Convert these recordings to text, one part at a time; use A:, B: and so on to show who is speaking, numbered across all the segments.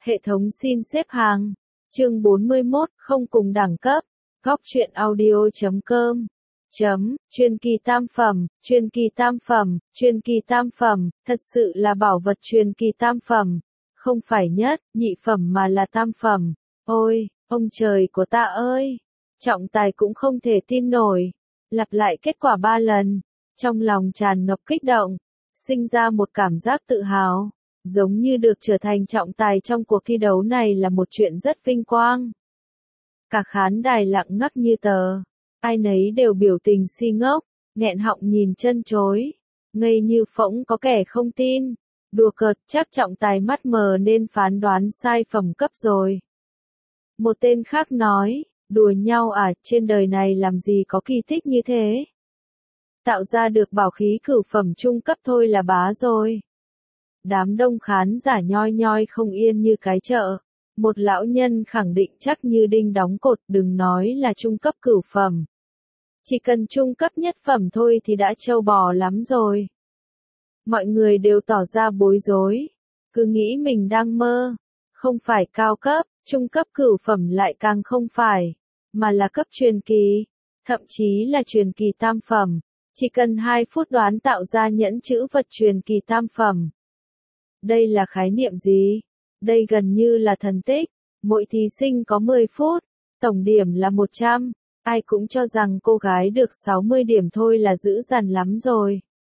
A: Hệ thống xin xếp hàng. Chương 41, không cùng đẳng cấp. Góc truyện audio.com. Chuyên kỳ tam phẩm, chuyên kỳ tam phẩm, chuyên kỳ tam phẩm, thật sự là bảo vật chuyên kỳ tam phẩm. Không phải nhất, nhị phẩm mà là tam phẩm. Ôi, ông trời của ta ơi! Trọng tài cũng không thể tin nổi. Lặp lại kết quả 3 lần. Trong lòng tràn ngập kích động. Sinh ra một cảm giác tự hào. Giống như được trở thành trọng tài trong cuộc thi đấu này là một chuyện rất vinh quang. Cả khán đài lặng ngắt như tờ. Ai nấy đều biểu tình si ngốc, nghẹn họng nhìn chân chối. Ngây như phỗng có kẻ không tin. Đùa cợt, chắc trọng tài mắt mờ nên phán đoán sai phẩm cấp rồi. Một tên khác nói, đùa nhau à, trên đời này làm gì có kỳ tích như thế. Tạo ra được bảo khí cửu phẩm trung cấp thôi là bá rồi. Đám đông khán giả nhoi nhoi không yên như cái chợ. Một lão nhân khẳng định chắc như đinh đóng cột, đừng nói là trung cấp cửu phẩm. Chỉ cần trung cấp nhất phẩm thôi thì đã trâu bò lắm rồi. Mọi người đều tỏ ra bối rối. Cứ nghĩ mình đang mơ. Không phải cao cấp, trung cấp cửu phẩm lại càng không phải. Mà là cấp truyền kỳ. Thậm chí là truyền kỳ tam phẩm. Chỉ cần 2 phút đoán tạo ra nhẫn chữ vật truyền kỳ tam phẩm. Đây là khái niệm gì? Đây gần như là thần tích. Mỗi thí sinh có 10 phút. Tổng điểm là 100. Ai cũng cho rằng cô gái được 60 điểm thôi là dữ dằn lắm rồi.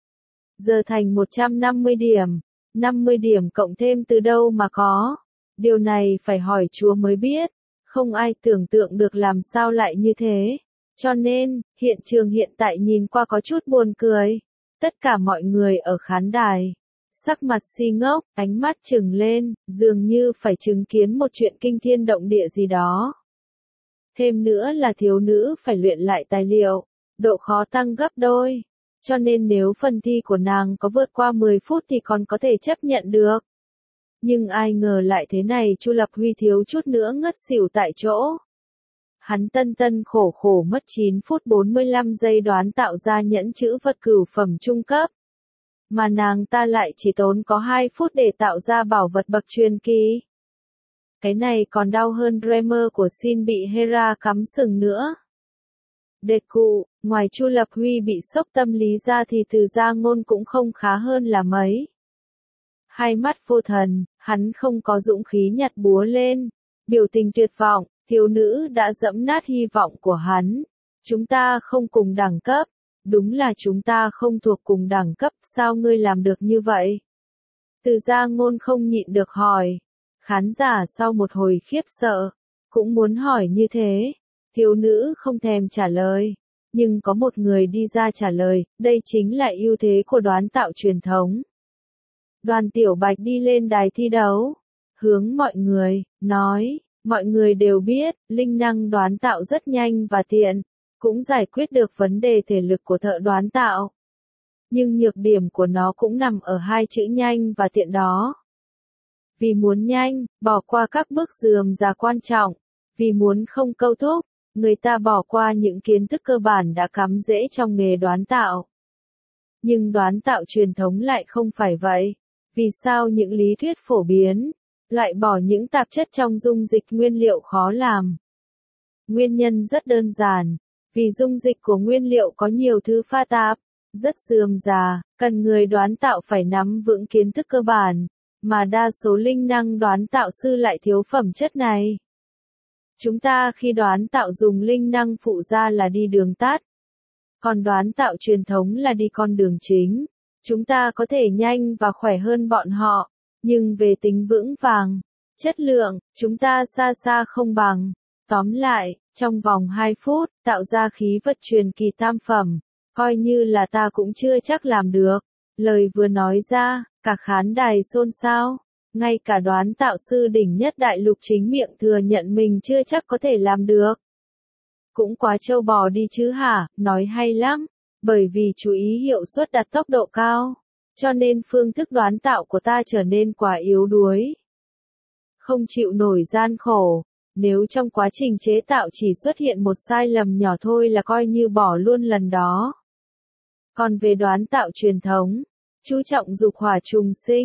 A: Giờ thành 150 điểm. 50 điểm cộng thêm từ đâu mà có. Điều này phải hỏi Chúa mới biết. Không ai tưởng tượng được làm sao lại như thế. Cho nên, hiện trường hiện tại nhìn qua có chút buồn cười. Tất cả mọi người ở khán đài. Sắc mặt si ngốc, ánh mắt trừng lên, dường như phải chứng kiến một chuyện kinh thiên động địa gì đó. Thêm nữa là thiếu nữ phải luyện lại tài liệu, độ khó tăng gấp đôi. Cho nên nếu phần thi của nàng có vượt qua 10 phút thì còn có thể chấp nhận được. Nhưng ai ngờ lại thế này, Chu Lập Huy thiếu chút nữa ngất xỉu tại chỗ. Hắn tân khổ khổ mất 9 phút 45 giây đoán tạo ra nhẫn chữ vật cửu phẩm trung cấp. Mà nàng ta lại chỉ tốn có 2 phút để tạo ra bảo vật bậc truyền kỳ. Cái này còn đau hơn Dreamer của Xin bị Hera cắm sừng nữa. Đề cụ, ngoài Chu Lập Huy bị sốc tâm lý ra thì Từ Gia Ngôn cũng không khá hơn là mấy. Hai mắt vô thần, hắn không có dũng khí nhặt búa lên. Biểu tình tuyệt vọng, thiếu nữ đã dẫm nát hy vọng của hắn. Chúng ta không cùng đẳng cấp. Đúng là chúng ta không thuộc cùng đẳng cấp, sao ngươi làm được như vậy? Từ Gia Ngôn không nhịn được hỏi. Khán giả sau một hồi khiếp sợ, cũng muốn hỏi như thế. Thiếu nữ không thèm trả lời. Nhưng có một người đi ra trả lời, đây chính là ưu thế của đoán tạo truyền thống. Đoàn Tiểu Bạch đi lên đài thi đấu. Hướng mọi người, nói, mọi người đều biết, linh năng đoán tạo rất nhanh và tiện. Cũng giải quyết được vấn đề thể lực của thợ đoán tạo. Nhưng nhược điểm của nó cũng nằm ở 2 chữ nhanh và tiện đó. Vì muốn nhanh, bỏ qua các bước rườm rà quan trọng. Vì muốn không câu thúc, người ta bỏ qua những kiến thức cơ bản đã cắm rễ trong nghề đoán tạo. Nhưng đoán tạo truyền thống lại không phải vậy. Vì sao những lý thuyết phổ biến, loại bỏ những tạp chất trong dung dịch nguyên liệu khó làm? Nguyên nhân rất đơn giản. Vì dung dịch của nguyên liệu có nhiều thứ pha tạp, rất rườm rà, cần người đoán tạo phải nắm vững kiến thức cơ bản, mà đa số linh năng đoán tạo sư lại thiếu phẩm chất này. Chúng ta khi đoán tạo dùng linh năng phụ ra là đi đường tắt, còn đoán tạo truyền thống là đi con đường chính. Chúng ta có thể nhanh và khỏe hơn bọn họ, nhưng về tính vững vàng, chất lượng, chúng ta xa xa không bằng. Tóm lại, trong vòng 2 phút, tạo ra khí vật truyền kỳ tam phẩm, coi như là ta cũng chưa chắc làm được. Lời vừa nói ra, cả khán đài xôn xao. Ngay cả đoán tạo sư đỉnh nhất đại lục chính miệng thừa nhận mình chưa chắc có thể làm được. Cũng quá trâu bò đi chứ hả, nói hay lắm. Bởi vì chú ý hiệu suất đặt tốc độ cao, cho nên phương thức đoán tạo của ta trở nên quá yếu đuối. Không chịu nổi gian khổ. Nếu trong quá trình chế tạo chỉ xuất hiện một sai lầm nhỏ thôi là coi như bỏ luôn lần đó. Còn về đoán tạo truyền thống, chú trọng dục hỏa trùng sinh,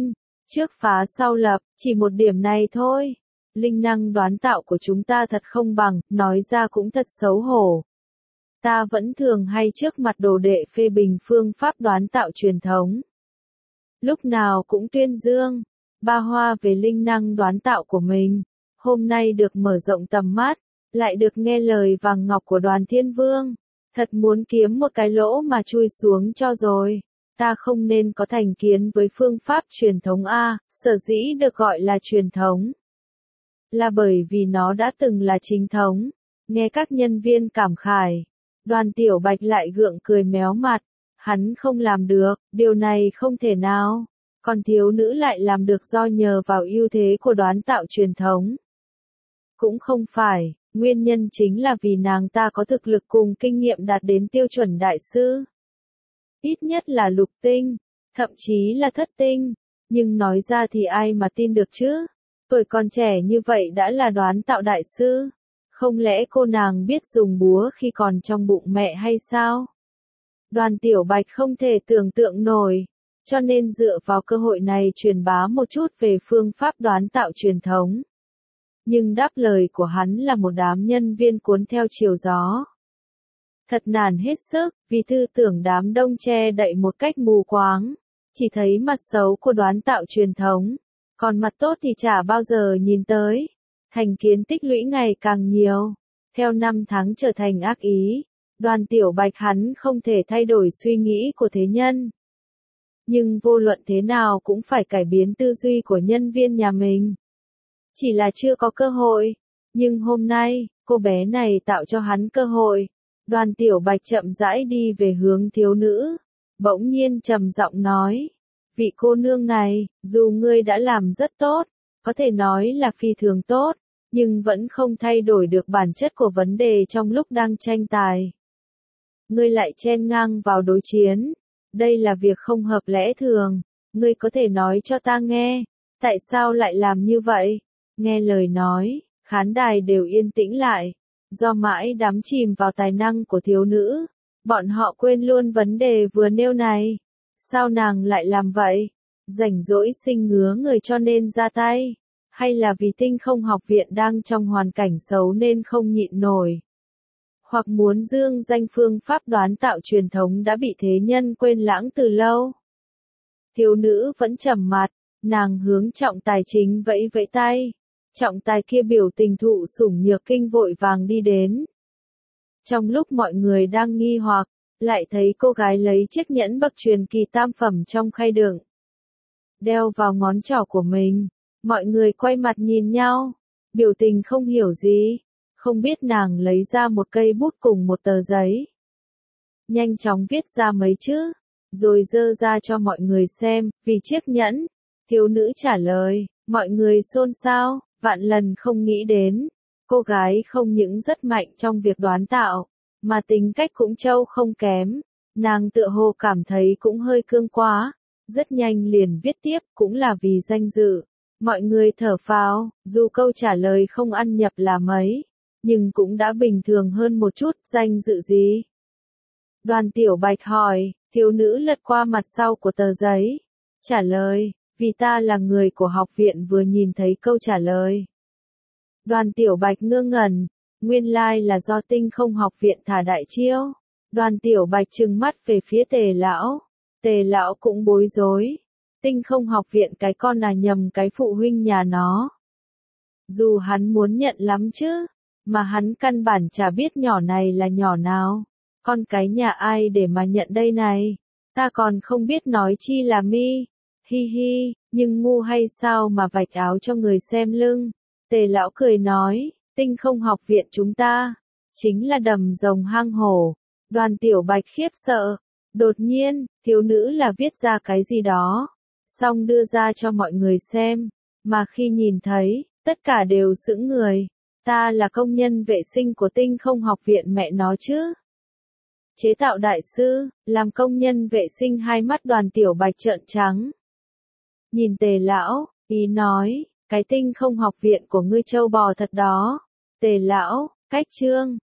A: Trước phá sau lập, chỉ một điểm này thôi. Linh năng đoán tạo của chúng ta thật không bằng, nói ra cũng thật xấu hổ. Ta vẫn thường hay trước mặt đồ đệ phê bình phương pháp đoán tạo truyền thống. Lúc nào cũng tuyên dương, ba hoa về linh năng đoán tạo của mình. Hôm nay được mở rộng tầm mắt, lại được nghe lời vàng ngọc của Đoàn Thiên Vương. Thật muốn kiếm một cái lỗ mà chui xuống cho rồi. Ta không nên có thành kiến với phương pháp truyền thống A, sở dĩ được gọi là truyền thống. Là bởi vì nó đã từng là chính thống. Nghe các nhân viên cảm khải. Đoàn Tiểu Bạch lại gượng cười méo mặt. Hắn không làm được, điều này không thể nào. Còn thiếu nữ lại làm được do nhờ vào ưu thế của đoán tạo truyền thống. Cũng không phải, nguyên nhân chính là vì nàng ta có thực lực cùng kinh nghiệm đạt đến tiêu chuẩn đại sư. Ít nhất là lục tinh, thậm chí là thất tinh. Nhưng nói ra thì ai mà tin được chứ? Tuổi còn trẻ như vậy đã là đoán tạo đại sư. Không lẽ cô nàng biết dùng búa khi còn trong bụng mẹ hay sao? Đoàn Tiểu Bạch không thể tưởng tượng nổi, cho nên dựa vào cơ hội này truyền bá một chút về phương pháp đoán tạo truyền thống. Nhưng đáp lời của hắn là một đám nhân viên cuốn theo chiều gió. Thật nản hết sức, vì tư tưởng đám đông che đậy một cách mù quáng, chỉ thấy mặt xấu của đoán tạo truyền thống, còn mặt tốt thì chả bao giờ nhìn tới. Thành kiến tích lũy ngày càng nhiều, theo năm tháng trở thành ác ý. Đoàn Tiểu Bạch hắn không thể thay đổi suy nghĩ của thế nhân. Nhưng vô luận thế nào cũng phải cải biến tư duy của nhân viên nhà mình. Chỉ là chưa có cơ hội. Nhưng hôm nay, cô bé này tạo cho hắn cơ hội. Đoàn Tiểu Bạch chậm rãi đi về hướng thiếu nữ. Bỗng nhiên trầm giọng nói. Vị cô nương này, dù ngươi đã làm rất tốt, có thể nói là phi thường tốt, nhưng vẫn không thay đổi được bản chất của vấn đề trong lúc đang tranh tài. Ngươi lại chen ngang vào đối chiến. Đây là việc không hợp lẽ thường. Ngươi có thể nói cho ta nghe, tại sao lại làm như vậy? Nghe lời nói, khán đài đều yên tĩnh lại. Do mãi đắm chìm vào tài năng của thiếu nữ, bọn họ quên luôn vấn đề vừa nêu này. Sao nàng lại làm vậy? Rảnh rỗi sinh ngứa người cho nên ra tay? Hay là vì Tinh Không Học Viện đang trong hoàn cảnh xấu nên không nhịn nổi? Hoặc muốn dương danh phương pháp đoán tạo truyền thống đã bị thế nhân quên lãng từ lâu? Thiếu nữ vẫn trầm mặt, nàng hướng trọng tài chính vẫy vẫy tay. Trọng tài kia biểu tình thụ sủng nhược kinh vội vàng đi đến. Trong lúc mọi người đang nghi hoặc, lại thấy cô gái lấy chiếc nhẫn bậc truyền kỳ tam phẩm trong khay đựng, đeo vào ngón trỏ của mình. Mọi người quay mặt nhìn nhau, biểu tình không hiểu gì, không biết nàng lấy ra một cây bút cùng một tờ giấy. Nhanh chóng viết ra mấy chữ, rồi dơ ra cho mọi người xem, vì chiếc nhẫn. Thiếu nữ trả lời, mọi người xôn xao, vạn lần không nghĩ đến. Cô gái không những rất mạnh trong việc đoán tạo, mà tính cách cũng trâu không kém. Nàng tựa hồ cảm thấy cũng hơi cương quá, rất nhanh liền viết tiếp, cũng là vì danh dự. Mọi người thở phào, dù câu trả lời không ăn nhập là mấy, nhưng cũng đã bình thường hơn một chút. Danh dự gì? Đoàn Tiểu Bạch hỏi. Thiếu nữ lật qua mặt sau của tờ giấy, trả lời, vì ta là người của học viện vừa nhìn thấy câu trả lời. Đoàn Tiểu Bạch ngơ ngẩn, nguyên lai là do Tinh Không Học Viện thả đại chiêu. Đoàn Tiểu Bạch trừng mắt về phía Tề lão. Tề lão cũng bối rối. Tinh Không Học Viện cái con là nhầm cái phụ huynh nhà nó. Dù hắn muốn nhận lắm chứ, mà hắn căn bản chả biết nhỏ này là nhỏ nào. Con cái nhà ai để mà nhận đây này? Ta còn không biết nói chi là mi. Hi hi, nhưng ngu hay sao mà vạch áo cho người xem lưng. Tề lão cười nói, Tinh Không Học Viện chúng ta, chính là đầm rồng hang hổ. Đoàn Tiểu Bạch khiếp sợ. Đột nhiên, thiếu nữ là viết ra cái gì đó, xong đưa ra cho mọi người xem. Mà khi nhìn thấy, tất cả đều sững người. Ta là công nhân vệ sinh của Tinh Không Học Viện mẹ nó chứ. Chế tạo đại sư, làm công nhân vệ sinh. Hai mắt Đoàn Tiểu Bạch trợn trắng. Nhìn Tề lão, ý nói, cái Tinh Không Học Viện của ngươi trâu bò thật đó. Tề lão, cách chương.